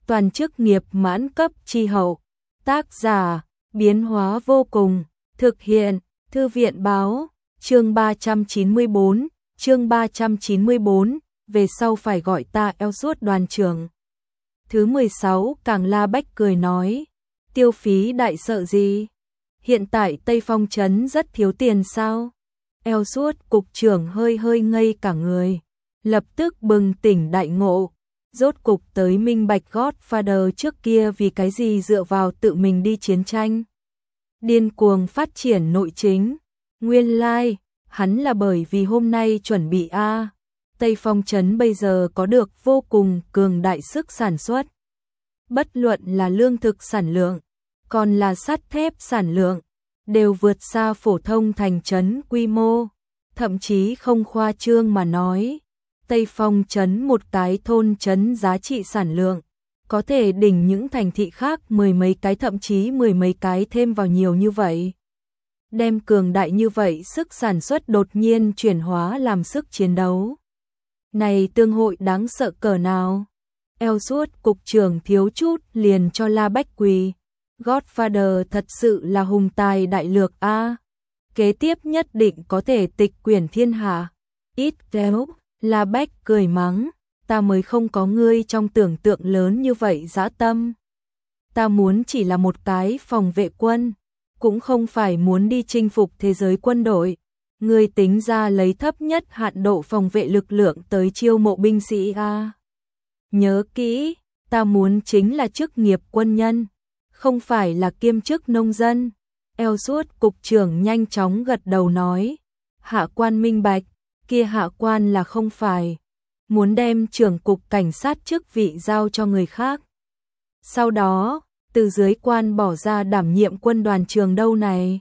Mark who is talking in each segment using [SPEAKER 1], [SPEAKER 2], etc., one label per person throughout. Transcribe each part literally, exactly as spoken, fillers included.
[SPEAKER 1] toàn chức nghiệp mãn cấp chi hậu. Tác giả, biến hóa vô cùng, thực hiện, thư viện báo, chương ba trăm chín mươi bốn, chương ba trăm chín mươi bốn, về sau phải gọi ta eo suốt đoàn trưởng. Thứ mười sáu, Càng La Bách cười nói, tiêu phí đại sợ gì? Hiện tại Tây Phong trấn rất thiếu tiền sao? Eo suốt cục trưởng hơi hơi ngây cả người, lập tức bừng tỉnh đại ngộ, rốt cục tới minh bạch Godfather trước kia vì cái gì dựa vào tự mình đi chiến tranh. Điên cuồng phát triển nội chính, nguyên lai, like, hắn là bởi vì hôm nay chuẩn bị A. Tây Phong trấn bây giờ có được vô cùng cường đại sức sản xuất. Bất luận là lương thực sản lượng, còn là sắt thép sản lượng, đều vượt xa phổ thông thành trấn quy mô. Thậm chí không khoa trương mà nói, Tây Phong trấn một cái thôn trấn giá trị sản lượng, có thể đỉnh những thành thị khác mười mấy cái thậm chí mười mấy cái thêm vào nhiều như vậy. Đem cường đại như vậy sức sản xuất đột nhiên chuyển hóa làm sức chiến đấu. Này tương hội đáng sợ cỡ nào? Eo suốt cục trưởng thiếu chút liền cho La Bách quỳ. Godfather thật sự là hùng tài đại lược a. Kế tiếp nhất định có thể tịch quyển thiên hạ. Ít kéo, La Bách cười mắng, ta mới không có ngươi trong tưởng tượng lớn như vậy dã tâm. Ta muốn chỉ là một cái phòng vệ quân, cũng không phải muốn đi chinh phục thế giới quân đội. Ngươi tính ra lấy thấp nhất hạn độ phòng vệ lực lượng tới chiêu mộ binh sĩ a. Nhớ kỹ, ta muốn chính là chức nghiệp quân nhân, không phải là kiêm chức nông dân. Eo suốt cục trưởng nhanh chóng gật đầu nói, hạ quan minh bạch, kia hạ quan là không phải muốn đem trưởng cục cảnh sát chức vị giao cho người khác. Sau đó, từ dưới quan bỏ ra đảm nhiệm quân đoàn trường đâu này.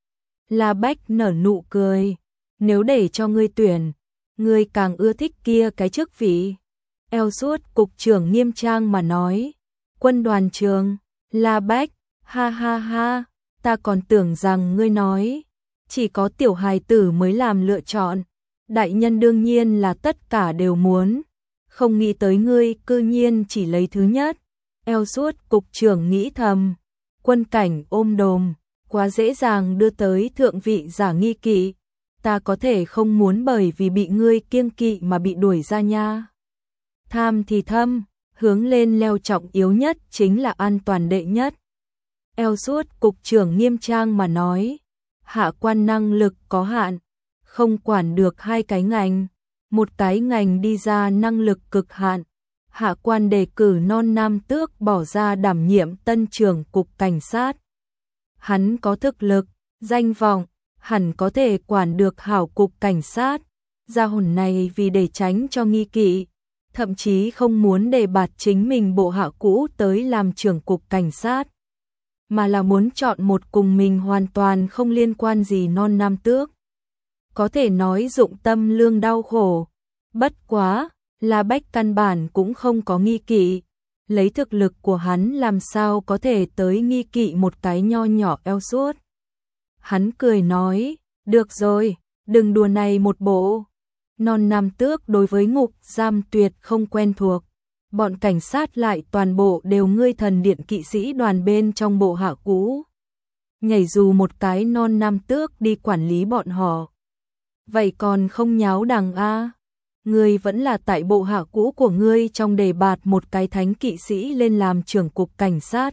[SPEAKER 1] La Bách nở nụ cười, nếu để cho ngươi tuyển, ngươi càng ưa thích kia cái chức vị. Eo suốt cục trưởng nghiêm trang mà nói, quân đoàn trường. La Bách, ha ha ha, ta còn tưởng rằng ngươi nói, chỉ có tiểu hài tử mới làm lựa chọn, đại nhân đương nhiên là tất cả đều muốn, không nghĩ tới ngươi cư nhiên chỉ lấy thứ nhất. Eo suốt cục trưởng nghĩ thầm, quân cảnh ôm đồm, quá dễ dàng đưa tới thượng vị giả nghi kỵ, ta có thể không muốn bởi vì bị ngươi kiêng kỵ mà bị đuổi ra nha. Tham thì thâm, hướng lên leo trọng yếu nhất chính là an toàn đệ nhất. Eo suốt cục trưởng nghiêm trang mà nói, hạ quan năng lực có hạn, không quản được hai cái ngành, một cái ngành đi ra năng lực cực hạn. Hạ quan đề cử Non Nam Tước bỏ ra đảm nhiệm tân trưởng cục cảnh sát. Hắn có thực lực, danh vọng, hẳn có thể quản được hảo cục cảnh sát. Gia hồn này vì để tránh cho nghi kỵ, thậm chí không muốn đề bạt chính mình bộ hạ cũ tới làm trưởng cục cảnh sát, mà là muốn chọn một cùng mình hoàn toàn không liên quan gì Non Nam Tước. Có thể nói dụng tâm lương đau khổ. Bất quá, La Bách căn bản cũng không có nghi kỵ, lấy thực lực của hắn làm sao có thể tới nghi kỵ một cái nho nhỏ eo suốt. Hắn cười nói, được rồi, đừng đùa này một bộ. Non Nam Tước đối với ngục giam tuyệt không quen thuộc, bọn cảnh sát lại toàn bộ đều ngươi thần điện kỵ sĩ đoàn bên trong bộ hạ cũ. Nhảy dù một cái Non Nam Tước đi quản lý bọn họ, vậy còn không nháo đằng a? Ngươi vẫn là tại bộ hạ cũ của ngươi trong đề bạt một cái thánh kỵ sĩ lên làm trưởng cục cảnh sát.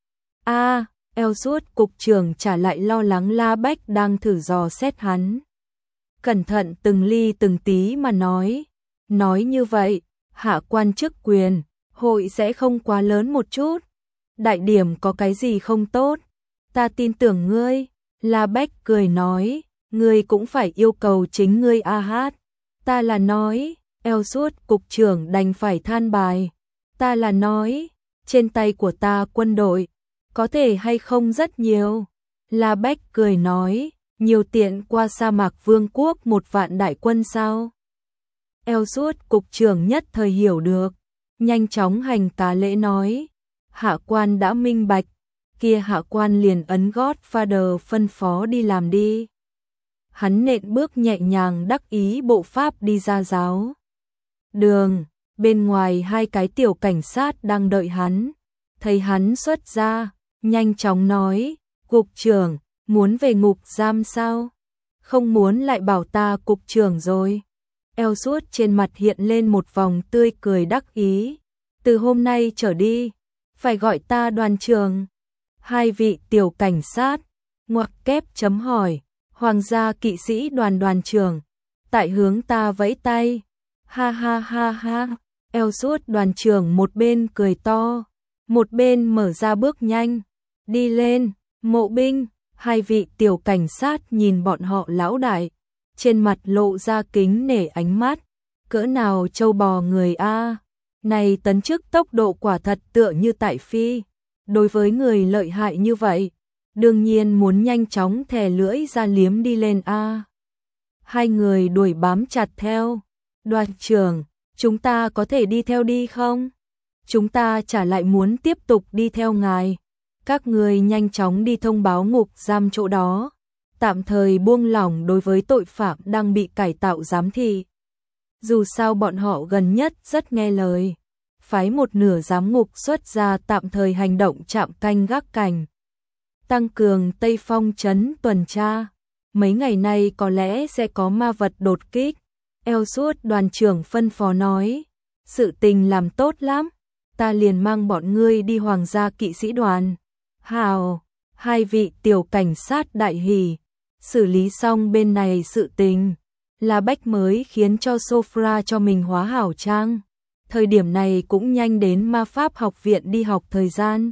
[SPEAKER 1] A, eo suốt cục trưởng trả lại lo lắng La Bách đang thử dò xét hắn. Cẩn thận từng ly từng tí mà nói, nói như vậy, hạ quan chức quyền, hội sẽ không quá lớn một chút. Đại điểm có cái gì không tốt, ta tin tưởng ngươi. La Bách cười nói, ngươi cũng phải yêu cầu chính ngươi a hát. Ta là nói, eo suốt cục trưởng đành phải than bài. Ta là nói, trên tay của ta quân đội, có thể hay không rất nhiều. La Bách cười nói, nhiều tiện qua sa mạc vương quốc một vạn đại quân sao? Eo suốt cục trưởng nhất thời hiểu được, nhanh chóng hành tá lễ nói, hạ quan đã minh bạch, kia hạ quan liền ấn Godfather phân phó đi làm đi. Hắn nện bước nhẹ nhàng đắc ý bộ pháp đi ra giáo đường. bên ngoài hai cái tiểu cảnh sát đang đợi hắn. Thấy hắn xuất ra, nhanh chóng nói, cục trưởng, muốn về ngục giam sao? Không muốn lại bảo ta cục trưởng rồi. Eo suốt trên mặt hiện lên một vòng tươi cười đắc ý. Từ hôm nay trở đi, phải gọi ta đoàn trưởng. Hai vị tiểu cảnh sát, ngoặc kép chấm hỏi, hoàng gia kỵ sĩ đoàn đoàn trưởng, tại hướng ta vẫy tay. Ha ha ha ha, eo suốt đoàn trưởng một bên cười to, một bên mở ra bước nhanh, đi lên, Mộ Binh. Hai vị tiểu cảnh sát nhìn bọn họ lão đại, trên mặt lộ ra kính nể ánh mắt, cỡ nào trâu bò người a, này tấn chức tốc độ quả thật tựa như tại phi, đối với người lợi hại như vậy, đương nhiên muốn nhanh chóng thè lưỡi ra liếm đi lên a. Hai người đuổi bám chặt theo, đoàn trưởng, chúng ta có thể đi theo đi không? Chúng ta chả lại muốn tiếp tục đi theo ngài. Các người nhanh chóng đi thông báo ngục giam chỗ đó, tạm thời buông lỏng đối với tội phạm đang bị cải tạo giám thị. Dù sao bọn họ gần nhất rất nghe lời, phái một nửa giám ngục xuất ra tạm thời hành động trạm canh gác cảnh, tăng cường Tây Phong trấn tuần tra. Mấy ngày nay có lẽ sẽ có ma vật đột kích. Eo suốt đoàn trưởng phân phó nói, sự tình làm tốt lắm, ta liền mang bọn ngươi đi hoàng gia kỵ sĩ đoàn. Hào, hai vị tiểu cảnh sát đại hỉ, xử lý xong bên này sự tình, La Bách mới khiến cho Sofra cho mình hóa hảo trang. Thời điểm này cũng nhanh đến ma pháp học viện đi học thời gian.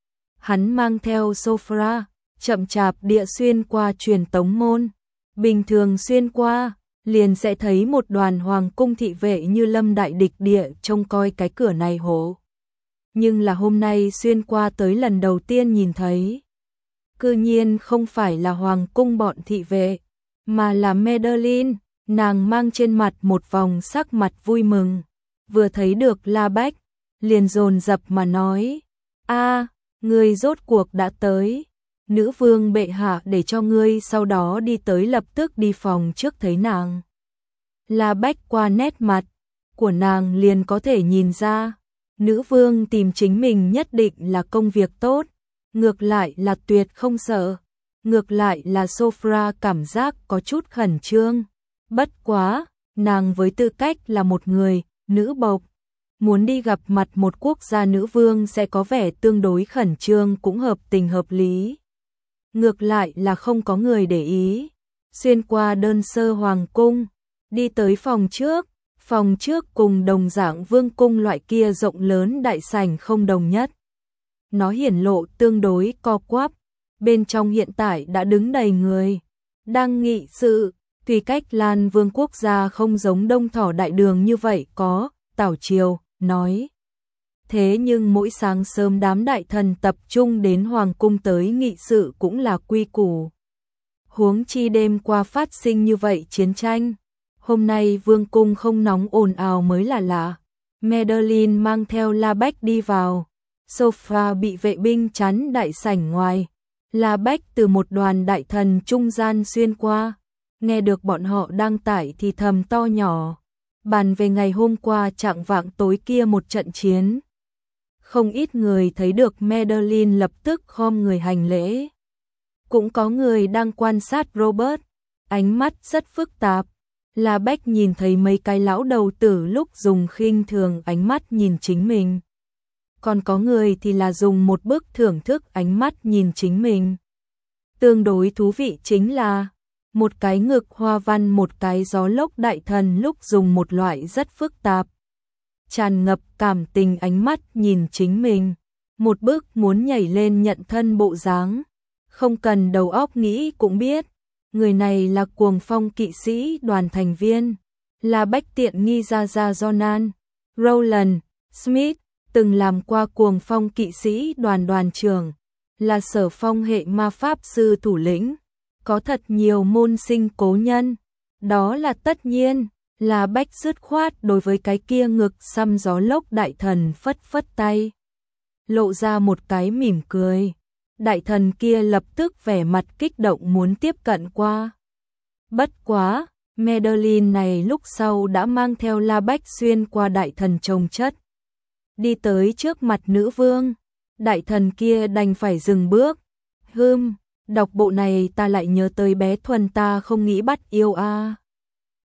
[SPEAKER 1] Hắn mang theo Sofra, chậm chạp địa xuyên qua truyền tống môn. Bình thường xuyên qua, liền sẽ thấy một đoàn hoàng cung thị vệ như lâm đại địch địa trông coi cái cửa này hổ. Nhưng là hôm nay xuyên qua tới lần đầu tiên nhìn thấy. Cư nhiên không phải là hoàng cung bọn thị vệ, mà là Madeline, nàng mang trên mặt một vòng sắc mặt vui mừng. Vừa thấy được La Bách, liền dồn dập mà nói, a, ngươi rốt cuộc đã tới, nữ vương bệ hạ để cho ngươi sau đó đi tới lập tức đi phòng trước thấy nàng. La Bách qua nét mặt của nàng liền có thể nhìn ra, nữ vương tìm chính mình nhất định là công việc tốt, ngược lại là tuyệt không sợ, ngược lại là Sofra cảm giác có chút khẩn trương. Bất quá, nàng với tư cách là một người, nữ bộc, muốn đi gặp mặt một quốc gia nữ vương sẽ có vẻ tương đối khẩn trương cũng hợp tình hợp lý. Ngược lại là không có người để ý, xuyên qua đơn sơ hoàng cung, đi tới phòng trước, phòng trước cùng đồng dạng vương cung loại kia rộng lớn đại sảnh không đồng nhất. Nó hiển lộ tương đối co quắp, bên trong hiện tại đã đứng đầy người, đang nghị sự, tùy cách Lan Vương quốc gia không giống Đông Thỏ Đại Đường như vậy có, Tảo Triều, nói. Thế nhưng mỗi sáng sớm đám đại thần tập trung đến hoàng cung tới nghị sự cũng là quy củ. Huống chi đêm qua phát sinh như vậy chiến tranh, hôm nay vương cung không nóng ồn ào mới là lạ. Madeline mang theo La Bách đi vào, sofa bị vệ binh chắn đại sảnh ngoài. La Bách từ một đoàn đại thần trung gian xuyên qua, nghe được bọn họ đang tải thì thầm to nhỏ, bàn về ngày hôm qua chạng vạng tối kia một trận chiến. Không ít người thấy được Madeline lập tức khom người hành lễ. Cũng có người đang quan sát Robert, ánh mắt rất phức tạp. La Bách nhìn thấy mấy cái lão đầu tử lúc dùng khinh thường ánh mắt nhìn chính mình. Còn có người thì là dùng một bức thưởng thức ánh mắt nhìn chính mình. Tương đối thú vị chính là một cái ngực hoa văn một cái gió lốc đại thần lúc dùng một loại rất phức tạp, tràn ngập cảm tình ánh mắt nhìn chính mình. Một bức muốn nhảy lên nhận thân bộ dáng, không cần đầu óc nghĩ cũng biết. Người này là Cuồng Phong kỵ sĩ đoàn thành viên, là Bách tiện nghi gia gia Jonan, Rowland, Smith, từng làm qua Cuồng Phong kỵ sĩ đoàn đoàn trưởng, là Sở Phong hệ ma pháp sư thủ lĩnh, có thật nhiều môn sinh cố nhân. Đó là tất nhiên, là Bách dứt khoát đối với cái kia ngực xăm gió lốc đại thần phất phất tay, lộ ra một cái mỉm cười. Đại thần kia lập tức vẻ mặt kích động muốn tiếp cận qua. Bất quá, Madeline này lúc sau đã mang theo La Bách Xuyên qua đại thần trồng chất. Đi tới trước mặt nữ vương, đại thần kia đành phải dừng bước. Hừm, đọc bộ này ta lại nhớ tới bé Thuần ta không nghĩ bắt yêu a. À.